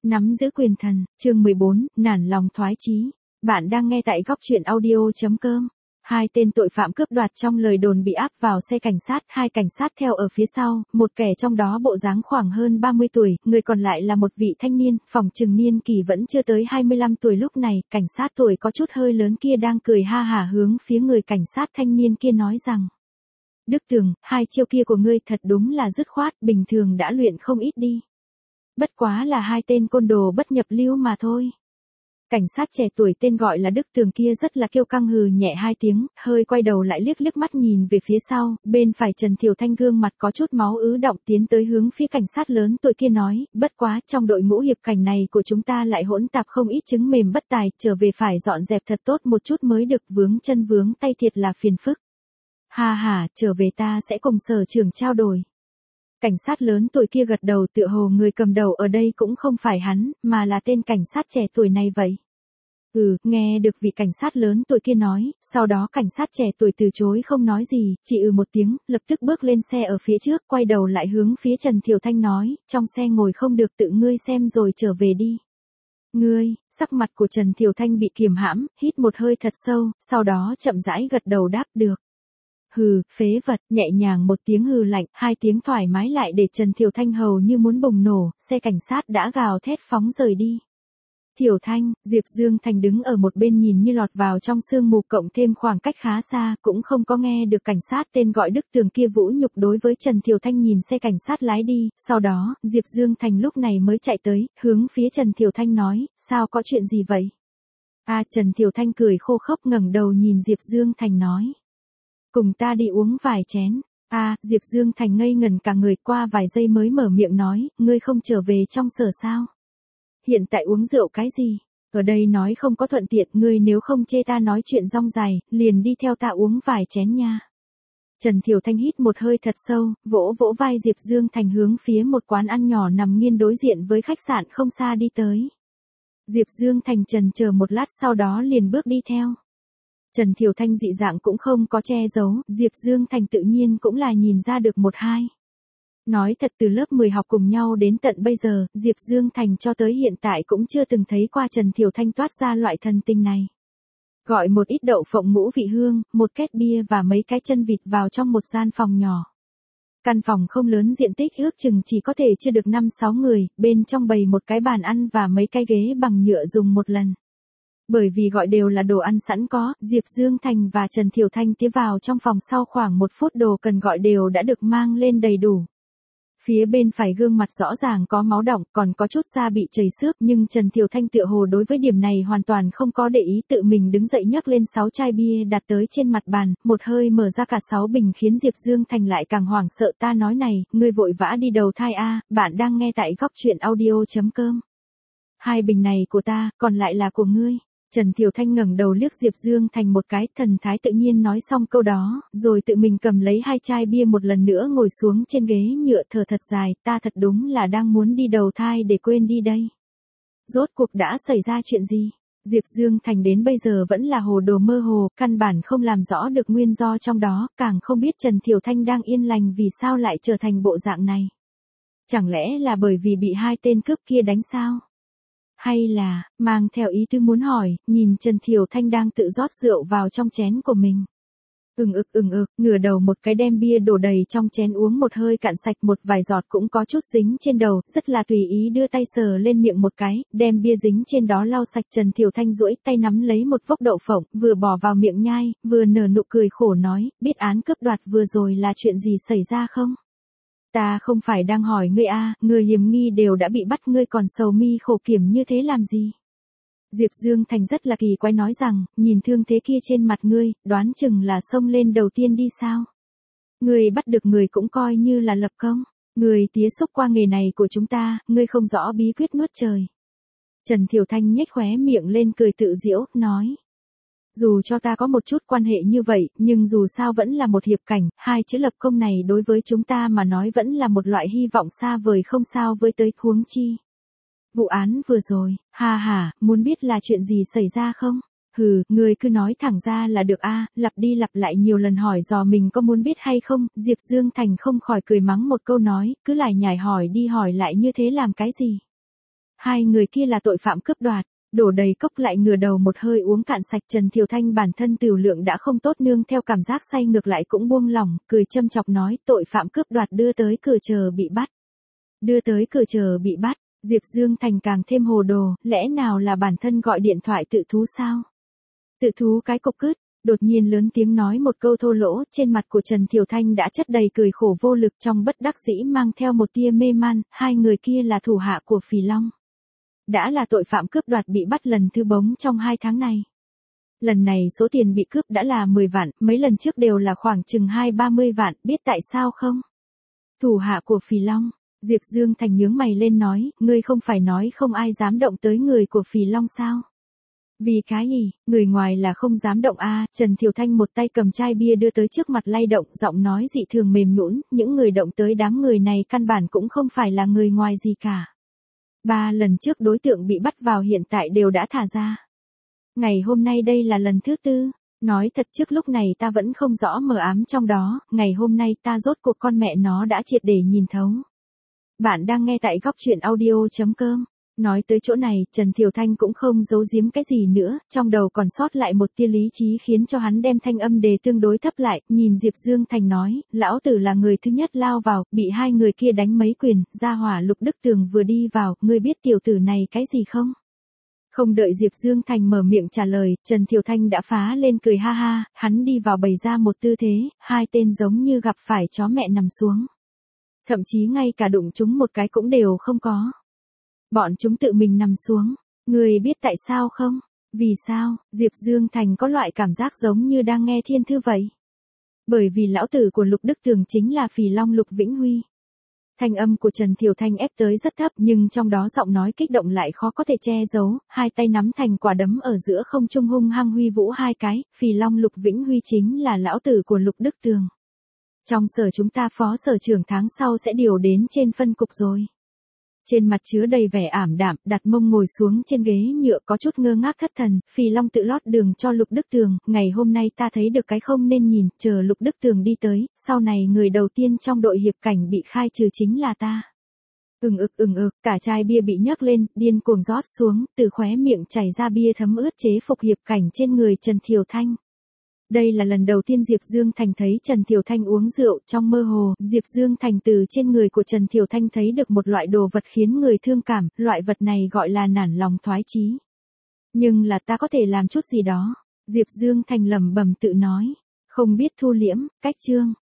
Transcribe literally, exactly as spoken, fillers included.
Nắm giữ quyền thần, chương mười bốn, nản lòng thoái chí. Bạn đang nghe tại góc truyện audio.com. Hai tên tội phạm cướp đoạt trong lời đồn bị áp vào xe cảnh sát, hai cảnh sát theo ở phía sau, một kẻ trong đó bộ dáng khoảng hơn ba mươi tuổi, người còn lại là một vị thanh niên, phỏng chừng niên kỳ vẫn chưa tới hai mươi lăm tuổi. Lúc này, cảnh sát tuổi có chút hơi lớn kia đang cười ha hả hướng phía người cảnh sát thanh niên kia nói rằng: Đức Tường, hai chiêu kia của ngươi thật đúng là dứt khoát, bình thường đã luyện không ít đi. Bất quá là hai tên côn đồ bất nhập lưu mà thôi. Cảnh sát trẻ tuổi tên gọi là Đức Tường kia rất là kiêu căng hừ nhẹ hai tiếng, hơi quay đầu lại liếc liếc mắt nhìn về phía sau, bên phải Trần Thiều Thanh gương mặt có chút máu ứ đọng tiến tới hướng phía cảnh sát lớn tuổi kia nói, bất quá trong đội ngũ hiệp cảnh này của chúng ta lại hỗn tạp không ít trứng mềm bất tài, trở về phải dọn dẹp thật tốt một chút mới được, vướng chân vướng tay thiệt là phiền phức. Ha ha, trở về ta sẽ cùng sở trưởng trao đổi. Cảnh sát lớn tuổi kia gật đầu, tựa hồ người cầm đầu ở đây cũng không phải hắn, mà là tên cảnh sát trẻ tuổi này vậy. Ừ, nghe được vị cảnh sát lớn tuổi kia nói, sau đó cảnh sát trẻ tuổi từ chối không nói gì, chỉ ừ một tiếng, lập tức bước lên xe ở phía trước, quay đầu lại hướng phía Trần Thiều Thanh nói, trong xe ngồi không được, tự ngươi xem rồi trở về đi. Ngươi, sắc mặt của Trần Thiều Thanh bị kiềm hãm, hít một hơi thật sâu, sau đó chậm rãi gật đầu đáp được. Hừ, phế vật, nhẹ nhàng một tiếng hừ lạnh, hai tiếng thoải mái lại để Trần Thiều Thanh hầu như muốn bùng nổ, xe cảnh sát đã gào thét phóng rời đi. Thiều Thanh, Diệp Dương Thành đứng ở một bên nhìn như lọt vào trong sương mù, cộng thêm khoảng cách khá xa, cũng không có nghe được cảnh sát tên gọi Đức Tường kia vũ nhục đối với Trần Thiều Thanh. Nhìn xe cảnh sát lái đi, sau đó, Diệp Dương Thành lúc này mới chạy tới, hướng phía Trần Thiều Thanh nói, sao có chuyện gì vậy? À, Trần Thiều Thanh cười khô khốc ngẩng đầu nhìn Diệp Dương Thành nói. Cùng ta đi uống vài chén. À, Diệp Dương Thành ngây ngần cả người, qua vài giây mới mở miệng nói, ngươi không trở về trong sở sao? Hiện tại uống rượu cái gì? Ở đây nói không có thuận tiện, ngươi nếu không chê ta nói chuyện rong dài, liền đi theo ta uống vài chén nha. Trần Thiều Thanh hít một hơi thật sâu, vỗ vỗ vai Diệp Dương Thành hướng phía một quán ăn nhỏ nằm nghiêng đối diện với khách sạn không xa đi tới. Diệp Dương Thành trần chờ một lát sau đó liền bước đi theo. Trần Thiều Thanh dị dạng cũng không có che giấu, Diệp Dương Thành tự nhiên cũng là nhìn ra được một hai. Nói thật, từ lớp mười học cùng nhau đến tận bây giờ, Diệp Dương Thành cho tới hiện tại cũng chưa từng thấy qua Trần Thiều Thanh toát ra loại thần tình này. Gọi một ít đậu phộng ngũ vị hương, một két bia và mấy cái chân vịt vào trong một gian phòng nhỏ. Căn phòng không lớn, diện tích ước chừng chỉ có thể chưa được năm sáu người, bên trong bày một cái bàn ăn và mấy cái ghế bằng nhựa dùng một lần. Bởi vì gọi đều là đồ ăn sẵn có, Diệp Dương Thành và Trần Thiều Thanh tiến vào trong phòng sau khoảng một phút, đồ cần gọi đều đã được mang lên đầy đủ. Phía bên phải gương mặt rõ ràng có máu đọng, còn có chút da bị chảy xước, nhưng Trần Thiều Thanh tựa hồ đối với điểm này hoàn toàn không có để ý, tự mình đứng dậy nhấc lên sáu chai bia đặt tới trên mặt bàn, một hơi mở ra cả sáu bình khiến Diệp Dương Thành lại càng hoảng sợ. Ta nói này, ngươi vội vã đi đầu thai a, bạn đang nghe tại góc truyện audio.com. Hai bình này của ta, còn lại là của ngươi. Trần Thiều Thanh ngẩng đầu liếc Diệp Dương Thành một cái, thần thái tự nhiên nói xong câu đó, rồi tự mình cầm lấy hai chai bia một lần nữa ngồi xuống trên ghế nhựa thở thật dài, ta thật đúng là đang muốn đi đầu thai để quên đi đây. Rốt cuộc đã xảy ra chuyện gì? Diệp Dương Thành đến bây giờ vẫn là hồ đồ mơ hồ, căn bản không làm rõ được nguyên do trong đó, càng không biết Trần Thiều Thanh đang yên lành vì sao lại trở thành bộ dạng này. Chẳng lẽ là bởi vì bị hai tên cướp kia đánh sao? Hay là, mang theo ý tư muốn hỏi, nhìn Trần Thiều Thanh đang tự rót rượu vào trong chén của mình. Ừng ực ừng ực, ngửa đầu một cái đem bia đổ đầy trong chén uống một hơi cạn sạch, một vài giọt cũng có chút dính trên đầu, rất là tùy ý đưa tay sờ lên miệng một cái, đem bia dính trên đó lau sạch. Trần Thiều Thanh duỗi tay nắm lấy một vốc đậu phộng, vừa bỏ vào miệng nhai, vừa nở nụ cười khổ nói, biết án cướp đoạt vừa rồi là chuyện gì xảy ra không? Ta không phải đang hỏi ngươi a, à, người hiểm nghi đều đã bị bắt, ngươi còn sầu mi khổ kiểm như thế làm gì? Diệp Dương Thành rất là kỳ quái nói rằng, nhìn thương thế kia trên mặt ngươi, đoán chừng là xông lên đầu tiên đi sao? Ngươi bắt được người cũng coi như là lập công, ngươi tía xúc qua nghề này của chúng ta, ngươi không rõ bí quyết nuốt trời. Trần Thiều Thanh nhếch khóe miệng lên cười tự giễu, nói. Dù cho ta có một chút quan hệ như vậy, nhưng dù sao vẫn là một hiệp cảnh, hai chữ lập công này đối với chúng ta mà nói vẫn là một loại hy vọng xa vời không sao với tới, huống chi. Vụ án vừa rồi, ha ha, muốn biết là chuyện gì xảy ra không? Hừ, người cứ nói thẳng ra là được a, lặp đi lặp lại nhiều lần hỏi dò mình có muốn biết hay không, Diệp Dương Thành không khỏi cười mắng một câu nói, cứ lại nhải hỏi đi hỏi lại như thế làm cái gì? hai người kia là tội phạm cướp đoạt. Đổ đầy cốc lại ngửa đầu một hơi uống cạn sạch. Trần Thiều Thanh bản thân tửu lượng đã không tốt, nương theo cảm giác say ngược lại cũng buông lỏng, cười châm chọc nói tội phạm cướp đoạt đưa tới cửa chờ bị bắt. Đưa tới cửa chờ bị bắt, Diệp Dương Thành càng thêm hồ đồ, lẽ nào là bản thân gọi điện thoại tự thú sao? Tự thú cái cục cứt, đột nhiên lớn tiếng nói một câu thô lỗ, trên mặt của Trần Thiều Thanh đã chất đầy cười khổ vô lực, trong bất đắc dĩ mang theo một tia mê man, hai người kia là thủ hạ của Phì Long. Đã là tội phạm cướp đoạt bị bắt lần thứ bống trong hai tháng này. Lần này số tiền bị cướp đã là mười vạn, mấy lần trước đều là khoảng chừng hai ba mươi vạn, biết tại sao không? Thủ hạ của Phì Long, Diệp Dương Thành nhướng mày lên nói, ngươi không phải nói không ai dám động tới người của Phì Long sao? Vì cái gì, người ngoài là không dám động a à? Trần Thiều Thanh một tay cầm chai bia đưa tới trước mặt lay động, giọng nói dị thường mềm nhũn, những người động tới đám người này căn bản cũng không phải là người ngoài gì cả. Ba lần trước đối tượng bị bắt vào hiện tại đều đã thả ra. Ngày hôm nay đây là lần thứ tư. Nói thật trước lúc này ta vẫn không rõ mờ ám trong đó, ngày hôm nay ta rốt cuộc con mẹ nó đã triệt để nhìn thấu. Bạn đang nghe tại góc truyện audio chấm com. Nói tới chỗ này, Trần Thiều Thanh cũng không giấu giếm cái gì nữa, trong đầu còn sót lại một tia lý trí khiến cho hắn đem thanh âm đề tương đối thấp lại, nhìn Diệp Dương Thành nói, lão tử là người thứ nhất lao vào, bị hai người kia đánh mấy quyền, gia hỏa Lục Đức Tường vừa đi vào, ngươi biết tiểu tử này cái gì không? Không đợi Diệp Dương Thành mở miệng trả lời, Trần Thiều Thanh đã phá lên cười ha ha, hắn đi vào bày ra một tư thế, hai tên giống như gặp phải chó mẹ nằm xuống. Thậm chí ngay cả đụng chúng một cái cũng đều không có. Bọn chúng tự mình nằm xuống, người biết tại sao không? Vì sao, Diệp Dương Thành có loại cảm giác giống như đang nghe thiên thư vậy? Bởi vì lão tử của Lục Đức Tường chính là Phì Long Lục Vĩnh Huy. Thanh âm của Trần Thiều Thanh ép tới rất thấp nhưng trong đó giọng nói kích động lại khó có thể che giấu, hai tay nắm thành quả đấm ở giữa không trung hung hăng huy vũ hai cái, Phì Long Lục Vĩnh Huy chính là lão tử của Lục Đức Tường. Trong sở chúng ta phó sở trưởng tháng sau sẽ điều đến trên phân cục rồi. Trên mặt chứa đầy vẻ ảm đạm, đặt mông ngồi xuống trên ghế nhựa có chút ngơ ngác thất thần, Phì Long tự lót đường cho Lục Đức Tường, ngày hôm nay ta thấy được cái không nên nhìn, chờ Lục Đức Tường đi tới, sau này người đầu tiên trong đội hiệp cảnh bị khai trừ chính là ta. Ừng ực ừng ực, cả chai bia bị nhấc lên, điên cuồng rót xuống, từ khóe miệng chảy ra bia thấm ướt chế phục hiệp cảnh trên người Trần Thiều Thanh. Đây là lần đầu tiên Diệp Dương Thành thấy Trần Thiều Thanh uống rượu, trong mơ hồ, Diệp Dương Thành từ trên người của Trần Thiều Thanh thấy được một loại đồ vật khiến người thương cảm, loại vật này gọi là nản lòng thoái chí. Nhưng là ta có thể làm chút gì đó, Diệp Dương Thành lẩm bẩm tự nói, không biết thu liễm, cách chương.